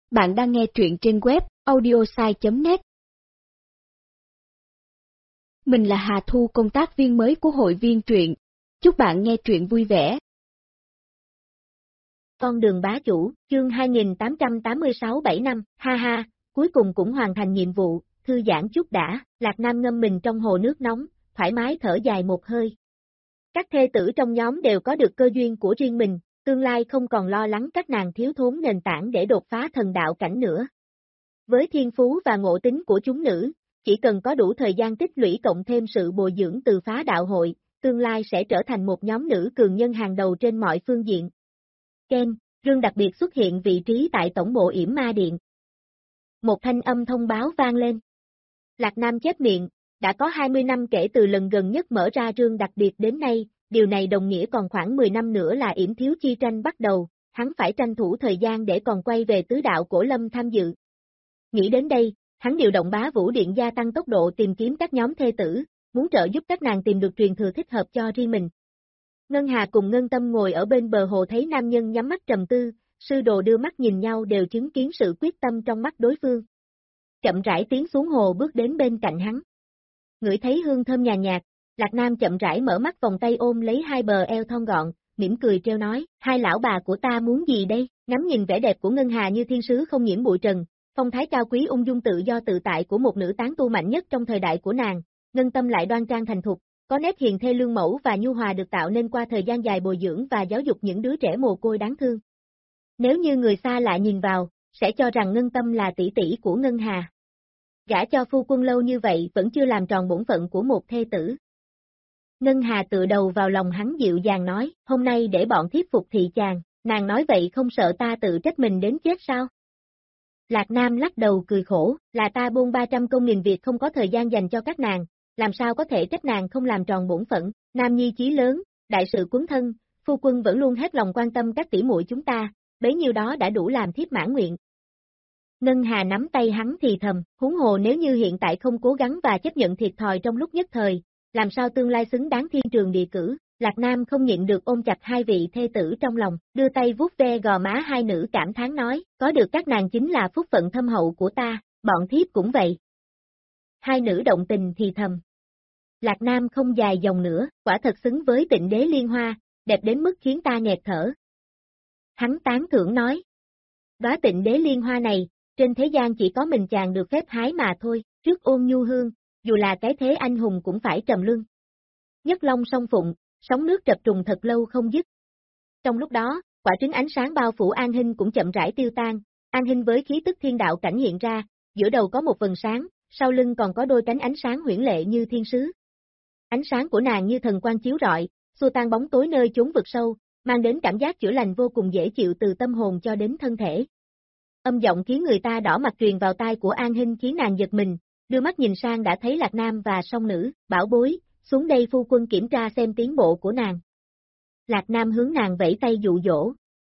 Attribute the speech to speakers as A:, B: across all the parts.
A: Bạn đang nghe truyện trên web audiosai.net. Mình là Hà Thu, công tác viên mới của hội viên truyện. Chúc bạn nghe truyện vui vẻ.
B: Con đường bá chủ, chương 2886 7 năm, ha ha, cuối cùng cũng hoàn thành nhiệm vụ, thư giãn chút đã, Lạc Nam ngâm mình trong hồ nước nóng, thoải mái thở dài một hơi. Các thê tử trong nhóm đều có được cơ duyên của riêng mình, tương lai không còn lo lắng các nàng thiếu thốn nền tảng để đột phá thần đạo cảnh nữa. Với thiên phú và ngộ tính của chúng nữ, chỉ cần có đủ thời gian tích lũy cộng thêm sự bồi dưỡng từ phá đạo hội, tương lai sẽ trở thành một nhóm nữ cường nhân hàng đầu trên mọi phương diện. Ken, rương đặc biệt xuất hiện vị trí tại tổng bộ yểm ma điện. Một thanh âm thông báo vang lên. Lạc Nam chép miệng, đã có 20 năm kể từ lần gần nhất mở ra rương đặc biệt đến nay, điều này đồng nghĩa còn khoảng 10 năm nữa là yểm thiếu chi tranh bắt đầu, hắn phải tranh thủ thời gian để còn quay về tứ đạo cổ lâm tham dự. Nghĩ đến đây, hắn điều động bá vũ điện gia tăng tốc độ tìm kiếm các nhóm thê tử, muốn trợ giúp các nàng tìm được truyền thừa thích hợp cho riêng mình. Ngân Hà cùng Ngân Tâm ngồi ở bên bờ hồ thấy nam nhân nhắm mắt trầm tư, sư đồ đưa mắt nhìn nhau đều chứng kiến sự quyết tâm trong mắt đối phương. Chậm rãi tiến xuống hồ bước đến bên cạnh hắn. Ngửi thấy hương thơm nhàn nhạt, Lạc Nam chậm rãi mở mắt vòng tay ôm lấy hai bờ eo thon gọn, mỉm cười trêu nói, hai lão bà của ta muốn gì đây? Ngắm nhìn vẻ đẹp của Ngân Hà như thiên sứ không nhiễm bụi trần, phong thái cao quý ung dung tự do tự tại của một nữ tán tu mạnh nhất trong thời đại của nàng, Ngân Tâm lại đoan trang thành thục, có nét hiền thê lương mẫu và nhu hòa được tạo nên qua thời gian dài bồi dưỡng và giáo dục những đứa trẻ mồ côi đáng thương. Nếu như người xa lạ nhìn vào, sẽ cho rằng Ngân Tâm là tỷ tỷ của Ngân Hà. Gả cho phu quân lâu như vậy vẫn chưa làm tròn bổn phận của một thê tử. Ngân Hà tựa đầu vào lòng hắn dịu dàng nói, hôm nay để bọn thiếp phục thị chàng, nàng nói vậy không sợ ta tự trách mình đến chết sao? Lạc Nam lắc đầu cười khổ, là ta bôn 300 công nghìn việc không có thời gian dành cho các nàng, làm sao có thể trách nàng không làm tròn bổn phận, nam nhi chí lớn, đại sự cuốn thân, phu quân vẫn luôn hết lòng quan tâm các tỷ muội chúng ta, bấy nhiêu đó đã đủ làm thiếp mãn nguyện. Ngân Hà nắm tay hắn thì thầm, huống hồ nếu như hiện tại không cố gắng và chấp nhận thiệt thòi trong lúc nhất thời, làm sao tương lai xứng đáng thiên trường địa cử, Lạc Nam không nhịn được ôm chặt hai vị thê tử trong lòng, đưa tay vuốt ve gò má hai nữ cảm thán nói, có được các nàng chính là phúc phận thâm hậu của ta, bọn thiếp cũng vậy. Hai nữ động tình thì thầm. Lạc Nam không dài dòng nữa, quả thật xứng với Tịnh Đế Liên Hoa, đẹp đến mức khiến ta nghẹt thở. Hắn tán thưởng nói, đóa Tịnh Đế Liên Hoa này, trên thế gian chỉ có mình chàng được phép hái mà thôi, trước ôn nhu hương, dù là cái thế anh hùng cũng phải trầm luân. Nhất long song phụng, sóng nước trập trùng thật lâu không dứt. Trong lúc đó, quả trứng ánh sáng bao phủ An Hinh cũng chậm rãi tiêu tan, An Hinh với khí tức thiên đạo cảnh hiện ra, giữa đầu có một vầng sáng, sau lưng còn có đôi cánh ánh sáng huyễn lệ như thiên sứ. Ánh sáng của nàng như thần quang chiếu rọi, xua tan bóng tối nơi chốn vực sâu, mang đến cảm giác chữa lành vô cùng dễ chịu từ tâm hồn cho đến thân thể. Âm giọng khiến người ta đỏ mặt truyền vào tai của An Hinh khiến nàng giật mình, đưa mắt nhìn sang đã thấy Lạc Nam và song nữ, bảo bối, xuống đây phu quân kiểm tra xem tiến bộ của nàng. Lạc Nam hướng nàng vẫy tay dụ dỗ.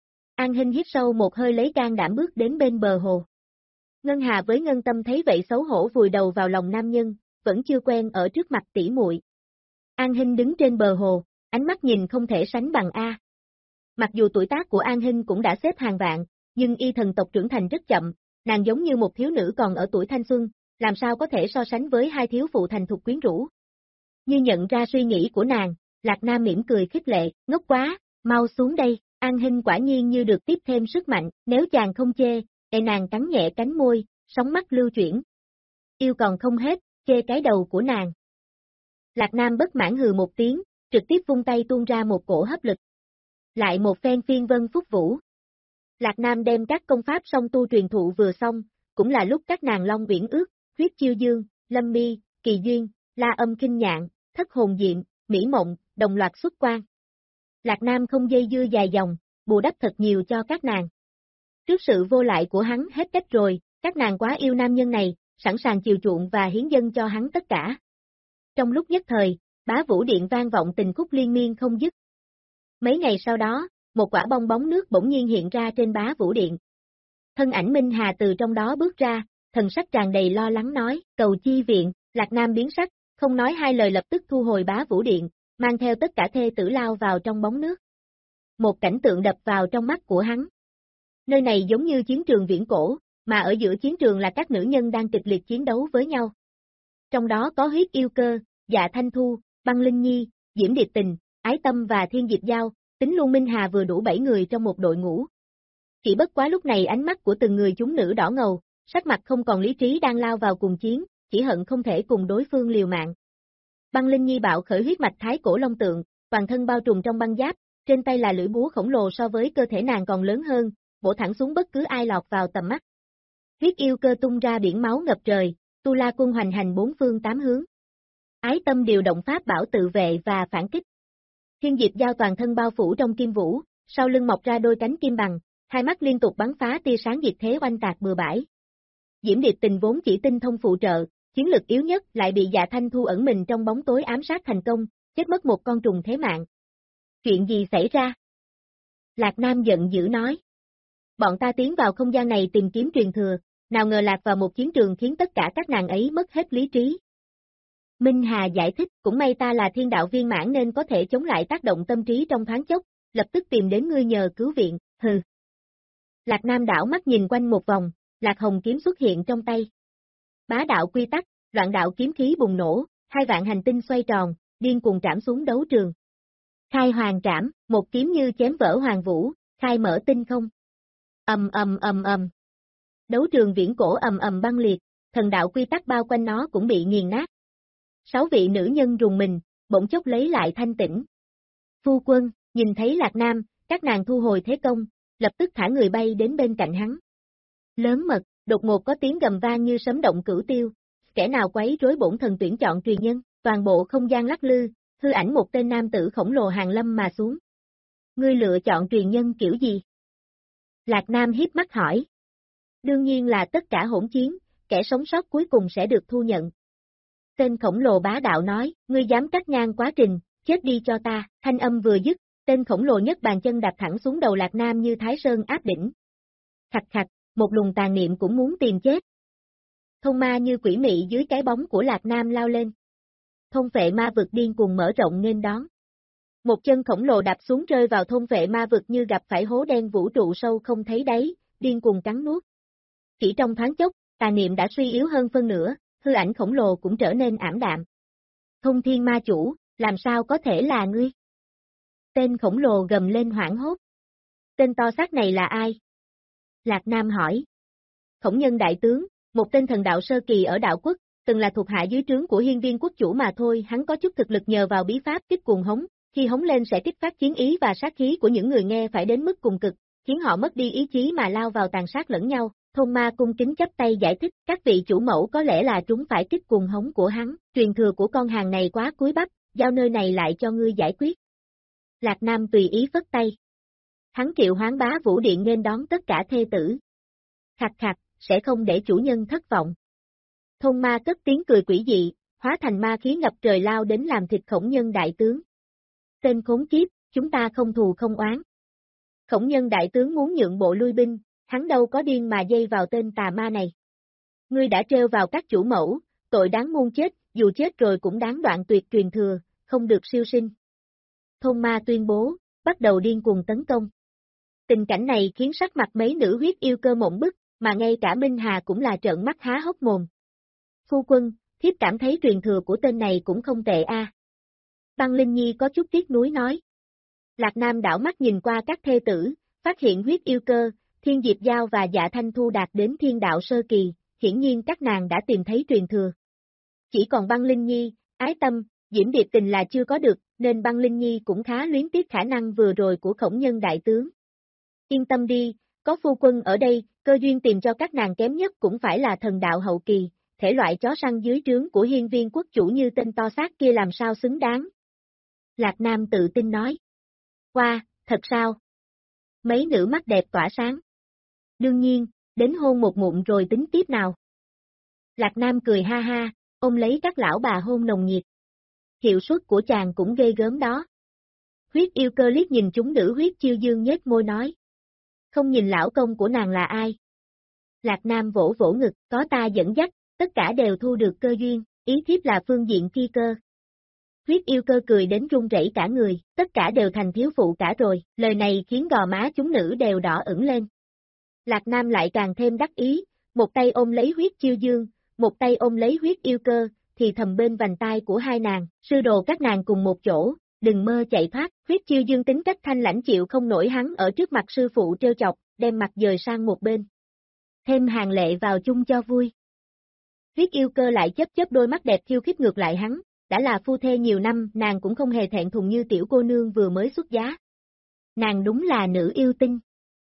B: An Hinh hít sâu một hơi lấy can đảm bước đến bên bờ hồ. Ngân Hà với Ngân Tâm thấy vậy xấu hổ vùi đầu vào lòng nam nhân, vẫn chưa quen ở trước mặt tỷ muội. An Hinh đứng trên bờ hồ, ánh mắt nhìn không thể sánh bằng A. Mặc dù tuổi tác của An Hinh cũng đã xếp hàng vạn, nhưng y thần tộc trưởng thành rất chậm, nàng giống như một thiếu nữ còn ở tuổi thanh xuân, làm sao có thể so sánh với hai thiếu phụ thành thục quyến rũ. Như nhận ra suy nghĩ của nàng, Lạc Nam mỉm cười khích lệ, ngốc quá, mau xuống đây, An Hinh quả nhiên như được tiếp thêm sức mạnh, nếu chàng không chê, nàng cắn nhẹ cánh môi, sóng mắt lưu chuyển. Yêu còn không hết, chê cái đầu của nàng. Lạc Nam bất mãn hừ một tiếng, trực tiếp vung tay tuôn ra một cổ hấp lực. Lại một phen phiên vân phúc vũ. Lạc Nam đem các công pháp song tu truyền thụ vừa xong, cũng là lúc các nàng long viễn ước, huyết chiêu dương, lâm mi, kỳ duyên, la âm kinh nhạn, thất hồn diệm, mỹ mộng, đồng loạt xuất quan. Lạc Nam không dây dưa dài dòng, bù đắp thật nhiều cho các nàng. Trước sự vô lại của hắn hết cách rồi, các nàng quá yêu nam nhân này, sẵn sàng chiều chuộng và hiến dâng cho hắn tất cả. Trong lúc nhất thời, bá vũ điện vang vọng tình khúc liên miên không dứt. Mấy ngày sau đó, một quả bong bóng nước bỗng nhiên hiện ra trên bá vũ điện. Thân ảnh Minh Hà từ trong đó bước ra, thần sắc tràn đầy lo lắng nói, cầu chi viện, Lạc Nam biến sắc, không nói hai lời lập tức thu hồi bá vũ điện, mang theo tất cả thê tử lao vào trong bóng nước. Một cảnh tượng đập vào trong mắt của hắn. Nơi này giống như chiến trường viễn cổ, mà ở giữa chiến trường là các nữ nhân đang kịch liệt chiến đấu với nhau. Trong đó có Huyết Yêu Cơ, Dạ Thanh Thu, Băng Linh Nhi, Diễm Điệp Tình, Ái Tâm và Thiên Diệp Giao, tính luôn Minh Hà vừa đủ 7 người trong một đội ngũ. Chỉ bất quá lúc này ánh mắt của từng người chúng nữ đỏ ngầu, sắc mặt không còn lý trí đang lao vào cùng chiến, chỉ hận không thể cùng đối phương liều mạng. Băng Linh Nhi bạo khởi huyết mạch thái cổ long tượng, toàn thân bao trùm trong băng giáp, trên tay là lưỡi búa khổng lồ so với cơ thể nàng còn lớn hơn, bổ thẳng xuống bất cứ ai lọt vào tầm mắt. Huyết Yêu Cơ tung ra biển máu ngập trời, Tu La Quân hoành hành bốn phương tám hướng. Ái Tâm điều động pháp bảo tự vệ và phản kích. Thiên Diệp Giao toàn thân bao phủ trong kim vũ, sau lưng mọc ra đôi cánh kim bằng, hai mắt liên tục bắn phá tia sáng diệt thế oanh tạc bừa bãi. Diễm Điệp Tình vốn chỉ tinh thông phụ trợ, chiến lực yếu nhất lại bị Dạ Thanh Thu ẩn mình trong bóng tối ám sát thành công, chết mất một con trùng thế mạng. Chuyện gì xảy ra? Lạc Nam giận dữ nói. Bọn ta tiến vào không gian này tìm kiếm truyền thừa, nào ngờ lạc vào một chiến trường khiến tất cả các nàng ấy mất hết lý trí. Minh Hà giải thích, cũng may ta là thiên đạo viên mãn nên có thể chống lại tác động tâm trí trong thoáng chốc, lập tức tìm đến ngươi nhờ cứu viện, hừ. Lạc Nam đảo mắt nhìn quanh một vòng, Lạc Hồng kiếm xuất hiện trong tay. Bá đạo quy tắc, loạn đạo kiếm khí bùng nổ, 2 vạn hành tinh xoay tròn, điên cuồng trảm xuống đấu trường. Khai hoàng trảm, một kiếm như chém vỡ hoàng vũ, khai mở tinh không. Ầm. Đấu trường viễn cổ ầm băng liệt, thần đạo quy tắc bao quanh nó cũng bị nghiền nát. 6 vị nữ nhân rùng mình, bỗng chốc lấy lại thanh tĩnh. Phu quân, nhìn thấy Lạc Nam, các nàng thu hồi thế công, lập tức thả người bay đến bên cạnh hắn. Lớn mật, đột ngột có tiếng gầm vang như sấm động cửu tiêu, kẻ nào quấy rối bổn thần tuyển chọn truyền nhân, toàn bộ không gian lắc lư, hư ảnh một tên nam tử khổng lồ hàng lâm mà xuống. Ngươi lựa chọn truyền nhân kiểu gì? Lạc Nam hiếp mắt hỏi. Đương nhiên là tất cả hỗn chiến, kẻ sống sót cuối cùng sẽ được thu nhận. Tên khổng lồ bá đạo nói, ngươi dám cắt ngang quá trình, chết đi cho ta, thanh âm vừa dứt, tên khổng lồ nhất bàn chân đạp thẳng xuống đầu Lạc Nam như Thái Sơn áp đỉnh. Khạch khạch, một luồng tàn niệm cũng muốn tìm chết. Thông ma như quỷ mị dưới cái bóng của Lạc Nam lao lên. Thôn phệ ma vực điên cuồng mở rộng nghênh đón. Một chân khổng lồ đạp xuống rơi vào thôn phệ ma vực như gặp phải hố đen vũ trụ sâu không thấy đáy, điên cuồng cắn nuốt. Chỉ trong thoáng chốc, tà niệm đã suy yếu hơn phân nửa, hư ảnh khổng lồ cũng trở nên ảm đạm. Thông thiên ma chủ, làm sao có thể là ngươi? Tên khổng lồ gầm lên hoảng hốt. Tên to xác này là ai? Lạc Nam hỏi. Khổng Nhân đại tướng, một tên thần đạo sơ kỳ ở đạo quốc, từng là thuộc hạ dưới trướng của hiên viên quốc chủ mà thôi, hắn có chút thực lực nhờ vào bí pháp kích cuồng hống, khi hống lên sẽ kích phát chiến ý và sát khí của những người nghe phải đến mức cùng cực, khiến họ mất đi ý chí mà lao vào tàn sát lẫn nhau. Thôn ma cung kính chắp tay giải thích, các vị chủ mẫu có lẽ là trúng phải kích cuồng hống của hắn, truyền thừa của con hàng này quá cúi bắp, giao nơi này lại cho ngươi giải quyết. Lạc Nam tùy ý phất tay. Hắn triệu hoán bá vũ điện nên đón tất cả thê tử. Khạch khạch, sẽ không để chủ nhân thất vọng. Thôn ma cất tiếng cười quỷ dị, hóa thành ma khí ngập trời lao đến làm thịt Khổng Nhân đại tướng. Tên khốn kiếp, chúng ta không thù không oán. Khổng Nhân đại tướng muốn nhượng bộ lui binh, hắn đâu có điên mà dây vào tên tà ma này. Ngươi đã trêu vào các chủ mẫu, tội đáng muôn chết, dù chết rồi cũng đáng đoạn tuyệt truyền thừa, không được siêu sinh. Thôn ma tuyên bố, bắt đầu điên cuồng tấn công. Tình cảnh này khiến sắc mặt mấy nữ huyết yêu cơ mộng bức, mà ngay cả Minh Hà cũng là trợn mắt há hốc mồm. Phu quân, thiếp cảm thấy truyền thừa của tên này cũng không tệ a. Băng Linh Nhi có chút tiếc nuối nói. Lạc Nam đảo mắt nhìn qua các thê tử, phát hiện huyết yêu cơ, Thiên Diệp Giao và Dạ Thanh Thu đạt đến thiên đạo sơ kỳ, hiển nhiên các nàng đã tìm thấy truyền thừa. Chỉ còn Băng Linh Nhi, Ái Tâm, Diễm Điệp Tình là chưa có được, nên Băng Linh Nhi cũng khá luyến tiếc khả năng vừa rồi của Khổng Nhân đại tướng. Yên tâm đi, có phu quân ở đây, cơ duyên tìm cho các nàng kém nhất cũng phải là thần đạo hậu kỳ, thể loại chó săn dưới trướng của hiên viên quốc chủ như tên to xác kia làm sao xứng đáng. Lạc Nam tự tin nói. Wow, thật sao? Mấy nữ mắt đẹp tỏa sáng. Đương nhiên, đến hôn một ngụm rồi tính tiếp nào. Lạc Nam cười ha ha, ôm lấy các lão bà hôn nồng nhiệt. Hiệu suất của chàng cũng ghê gớm đó. Huyết yêu cơ liếc nhìn chúng nữ huyết chiêu dương nhếch môi nói. Không nhìn lão công của nàng là ai? Lạc Nam vỗ vỗ ngực, có ta dẫn dắt, tất cả đều thu được cơ duyên, ý thiếp là phương diện phi cơ. Huyết yêu cơ cười đến run rẩy cả người, tất cả đều thành thiếu phụ cả rồi, lời này khiến gò má chúng nữ đều đỏ ửng lên. Lạc Nam lại càng thêm đắc ý, một tay ôm lấy huyết chiêu dương, một tay ôm lấy huyết yêu cơ, thì thầm bên vành tai của hai nàng, sư đồ các nàng cùng một chỗ, đừng mơ chạy thoát. Huyết chiêu dương tính cách thanh lãnh chịu không nổi hắn ở trước mặt sư phụ trêu chọc, đem mặt dời sang một bên. Thêm hàng lệ vào chung cho vui. Huyết yêu cơ lại chớp chớp đôi mắt đẹp khiêu khích ngược lại hắn, đã là phu thê nhiều năm nàng cũng không hề thẹn thùng như tiểu cô nương vừa mới xuất giá. Nàng đúng là nữ yêu tinh.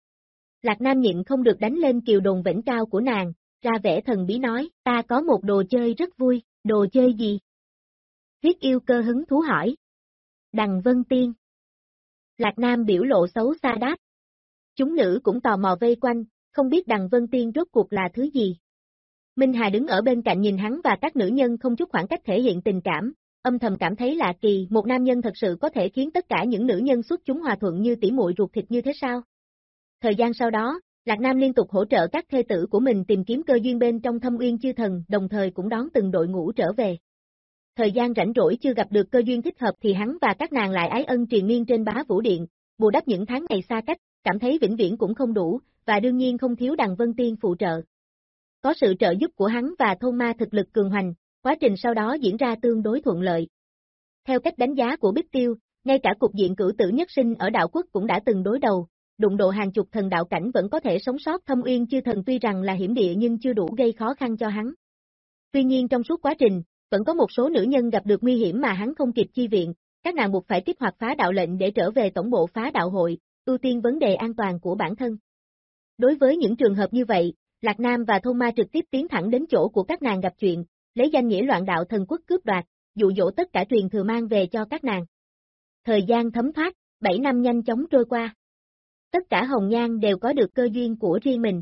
B: Lạc Nam nhịn không được đánh lên kiều đồn vĩnh cao của nàng, ra vẻ thần bí nói, ta có một đồ chơi rất vui, đồ chơi gì? Huyết yêu cơ hứng thú hỏi. Đằng Vân Tiên. Lạc Nam biểu lộ xấu xa đáp. Chúng nữ cũng tò mò vây quanh, không biết Đằng Vân Tiên rốt cuộc là thứ gì. Minh Hà đứng ở bên cạnh nhìn hắn và các nữ nhân không chút khoảng cách thể hiện tình cảm, âm thầm cảm thấy lạ kỳ, một nam nhân thật sự có thể khiến tất cả những nữ nhân xuất chúng hòa thuận như tỉ muội ruột thịt như thế sao? Thời gian sau đó, Lạc Nam liên tục hỗ trợ các thê tử của mình tìm kiếm cơ duyên bên trong Thâm Uyên Chư Thần, đồng thời cũng đón từng đội ngũ trở về. Thời gian rảnh rỗi chưa gặp được cơ duyên thích hợp thì hắn và các nàng lại ái ân triền miên trên Bá Vũ Điện, bù đắp những tháng ngày xa cách, cảm thấy vĩnh viễn cũng không đủ, và đương nhiên không thiếu Đằng Vân Tiên phụ trợ. Có sự trợ giúp của hắn và thôn ma thực lực cường hoành, quá trình sau đó diễn ra tương đối thuận lợi. Theo cách đánh giá của Bích Tiêu, ngay cả cục diện cửu tử nhất sinh ở đạo quốc cũng đã từng đối đầu, đụng độ hàng chục thần đạo cảnh vẫn có thể sống sót. Thâm Uyên Chư Thần tuy rằng là hiểm địa nhưng chưa đủ gây khó khăn cho hắn. Tuy nhiên trong suốt quá trình, vẫn có một số nữ nhân gặp được nguy hiểm mà hắn không kịp chi viện, các nàng buộc phải kích hoạt phá đạo lệnh để trở về tổng bộ phá đạo hội, ưu tiên vấn đề an toàn của bản thân. Đối với những trường hợp như vậy, Lạc Nam và Thôn Ma trực tiếp tiến thẳng đến chỗ của các nàng gặp chuyện, lấy danh nghĩa loạn đạo thần quốc cướp đoạt, dụ dỗ tất cả truyền thừa mang về cho các nàng. Thời gian thấm thoát, 7 năm nhanh chóng trôi qua. Tất cả hồng nhan đều có được cơ duyên của riêng mình.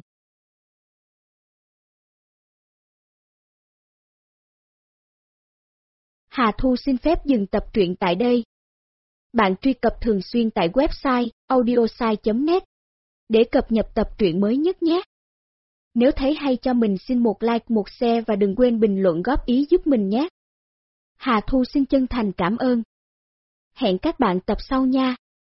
A: Hà Thu xin phép dừng tập truyện tại đây. Bạn truy cập thường xuyên tại website audiosai.net để cập nhật tập truyện mới nhất nhé. Nếu thấy hay cho mình xin một like, một share và đừng quên bình luận góp ý giúp mình nhé. Hà Thu xin chân thành cảm ơn. Hẹn các bạn tập sau nha.